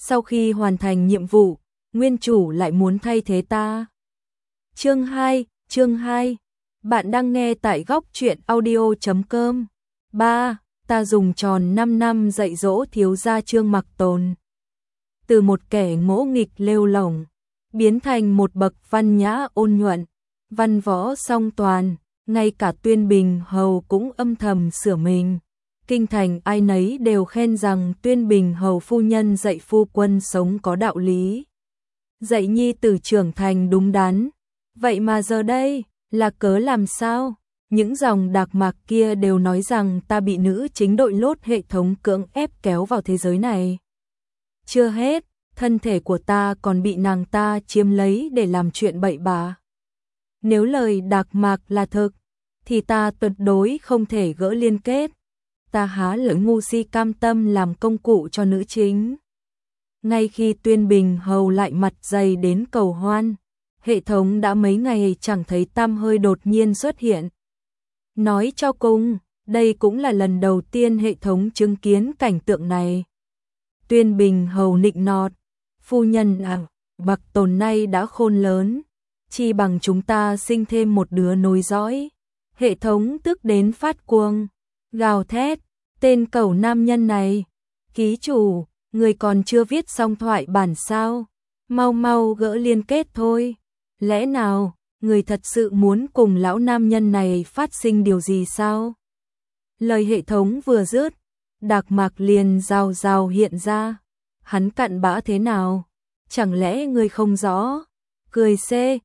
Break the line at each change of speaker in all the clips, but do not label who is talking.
sau khi hoàn thành nhiệm vụ, nguyên chủ lại muốn thay thế ta. Chương 2, bạn đang nghe tại góc truyện audio.com. 3. Ta dùng tròn 5 năm dạy dỗ thiếu gia Trương Mặc Tồn. Từ một kẻ ngỗ nghịch lêu lổng, biến thành một bậc văn nhã ôn nhuận, văn võ song toàn, ngay cả Tuyên Bình Hầu cũng âm thầm sửa mình. Kinh thành ai nấy đều khen rằng Tuyên Bình Hầu phu nhân dạy phu quân sống có đạo lý, dạy nhi tử trưởng thành đúng đắn. Vậy mà giờ đây, là cớ làm sao? Những dòng đạc mạc kia đều nói rằng ta bị nữ chính đội lốt hệ thống cưỡng ép kéo vào thế giới này. Chưa hết, thân thể của ta còn bị nàng ta chiếm lấy để làm chuyện bậy bạ. Nếu lời đạc mạc là thực, thì ta tuyệt đối không thể gỡ liên kết. Ta há lỡ ngu si cam tâm làm công cụ cho nữ chính. Ngay khi Tuyên Bình Hầu lại mặt dày đến cầu hoan, hệ thống đã mấy ngày chẳng thấy tăm hơi đột nhiên xuất hiện. Nói cho cùng, đây cũng là lần đầu tiên hệ thống chứng kiến cảnh tượng này. Tuyên Bình Hầu nịnh nọt, phu nhân Mặc Tồn nay đã khôn lớn, chi bằng chúng ta sinh thêm một đứa nối dõi. Hệ thống tức đến phát cuồng, gào thét, tên cẩu nam nhân này, ký chủ, người còn chưa viết xong thoại bản sao, mau mau gỡ liên kết thôi. Lẽ nào, người thật sự muốn cùng lão nam nhân này phát sinh điều gì sao? Lời hệ thống vừa dứt, Đạc Mạc liền rào rào hiện ra. Hắn cặn bã thế nào? Chẳng lẽ ngươi không rõ? Cười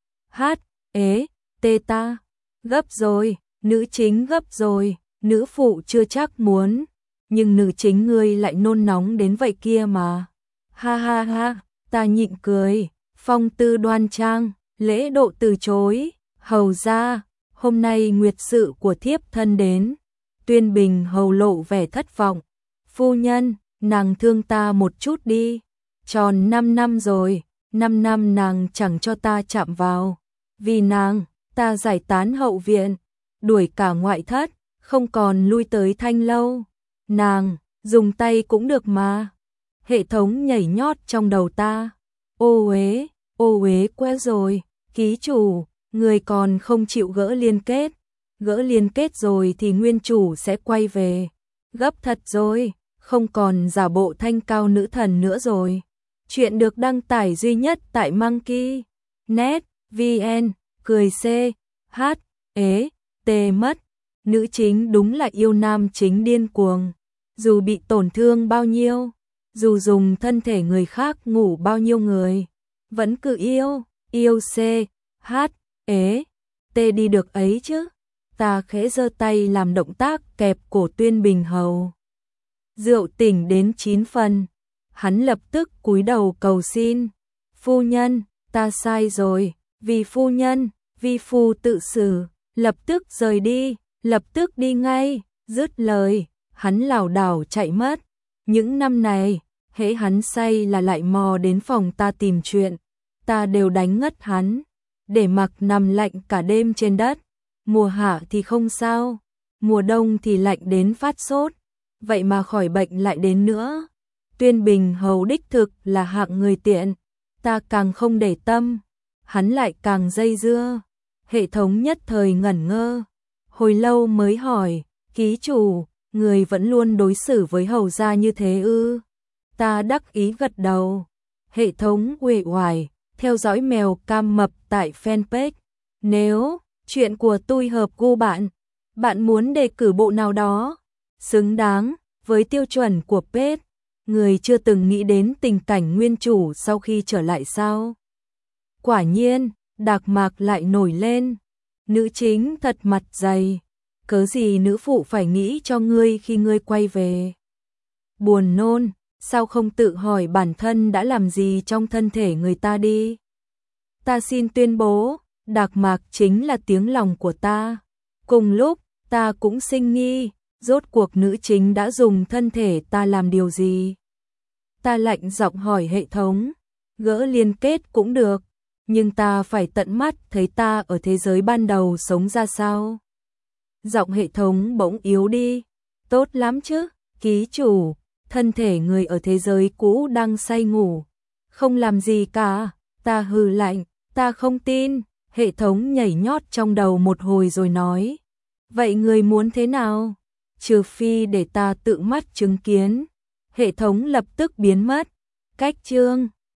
tê ta. Gấp rồi, nữ chính gấp rồi, nữ phụ chưa chắc muốn. Nhưng nữ chính ngươi lại nôn nóng đến vậy kia mà. Ha ha ha, ta nhịn cười, phong tư đoan trang. Lễ độ từ chối, hầu ra, hôm nay nguyệt sự của thiếp thân đến. Tuyên Bình Hầu lộ vẻ thất vọng. Phu nhân, nàng thương ta một chút đi. Tròn 5 năm rồi, 5 năm nàng chẳng cho ta chạm vào. Vì nàng, ta giải tán hậu viện, đuổi cả ngoại thất, không còn lui tới Thanh Lâu. Nàng, dùng tay cũng được mà. Hệ thống nhảy nhót trong đầu ta. Ô uế quá rồi. Ký chủ, người còn không chịu gỡ liên kết. Gỡ liên kết rồi thì nguyên chủ sẽ quay về. Gấp thật rồi, không còn giả bộ thanh cao nữ thần nữa rồi. Chuyện được đăng tải duy nhất tại Monkey.net VN. Cười mất. Nữ chính đúng là yêu nam chính điên cuồng. Dù bị tổn thương bao nhiêu, dù dùng thân thể người khác ngủ bao nhiêu người, vẫn cứ yêu đi được ấy chứ. Ta khẽ giơ tay làm động tác kẹp cổ Tuyên Bình Hầu. Rượu tỉnh đến 9 phần, hắn lập tức cúi đầu cầu xin. Phu nhân, ta sai rồi, vì phu nhân, vi phu tự xử, lập tức rời đi, lập tức đi ngay. Dứt lời, hắn lảo đảo chạy mất. Những năm này, hễ hắn say là lại mò đến phòng ta tìm chuyện, ta đều đánh ngất hắn, để mặc nằm lạnh cả đêm trên đất. Mùa hạ thì không sao, mùa đông thì lạnh đến phát sốt, vậy mà khỏi bệnh lại đến nữa. Tuyên Bình Hầu đích thực là hạng người tiện, ta càng không để tâm, hắn lại càng dây dưa. Hệ thống nhất thời ngẩn ngơ, hồi lâu mới hỏi, ký chủ, người vẫn luôn đối xử với hầu gia như thế ư? Ta đắc ý gật đầu. Hệ thống uể oải, theo dõi mèo cam mập tại fanpage. Nếu chuyện của tôi hợp gu bạn, bạn muốn đề cử bộ nào đó xứng đáng với tiêu chuẩn của page, người chưa từng nghĩ đến tình cảnh nguyên chủ sau khi trở lại sao? Quả nhiên, Đạc Mạc lại nổi lên. Nữ chính thật mặt dày, cớ gì nữ phụ phải nghĩ cho ngươi khi ngươi quay về? Buồn nôn, sao không tự hỏi bản thân đã làm gì trong thân thể người ta đi? Ta xin tuyên bố, Đạc Mạc chính là tiếng lòng của ta. Cùng lúc, ta cũng sinh nghi, rốt cuộc nữ chính đã dùng thân thể ta làm điều gì? Ta lạnh giọng hỏi hệ thống, gỡ liên kết cũng được, nhưng ta phải tận mắt thấy ta ở thế giới ban đầu sống ra sao? Giọng hệ thống bỗng yếu đi. Tốt lắm chứ, ký chủ, thân thể người ở thế giới cũ đang say ngủ, không làm gì cả. Ta hừ lạnh, ta không tin. Hệ thống nhảy nhót trong đầu một hồi rồi nói, vậy người muốn thế nào? Trừ phi để ta tự mắt chứng kiến. Hệ thống lập tức biến mất. Cách chương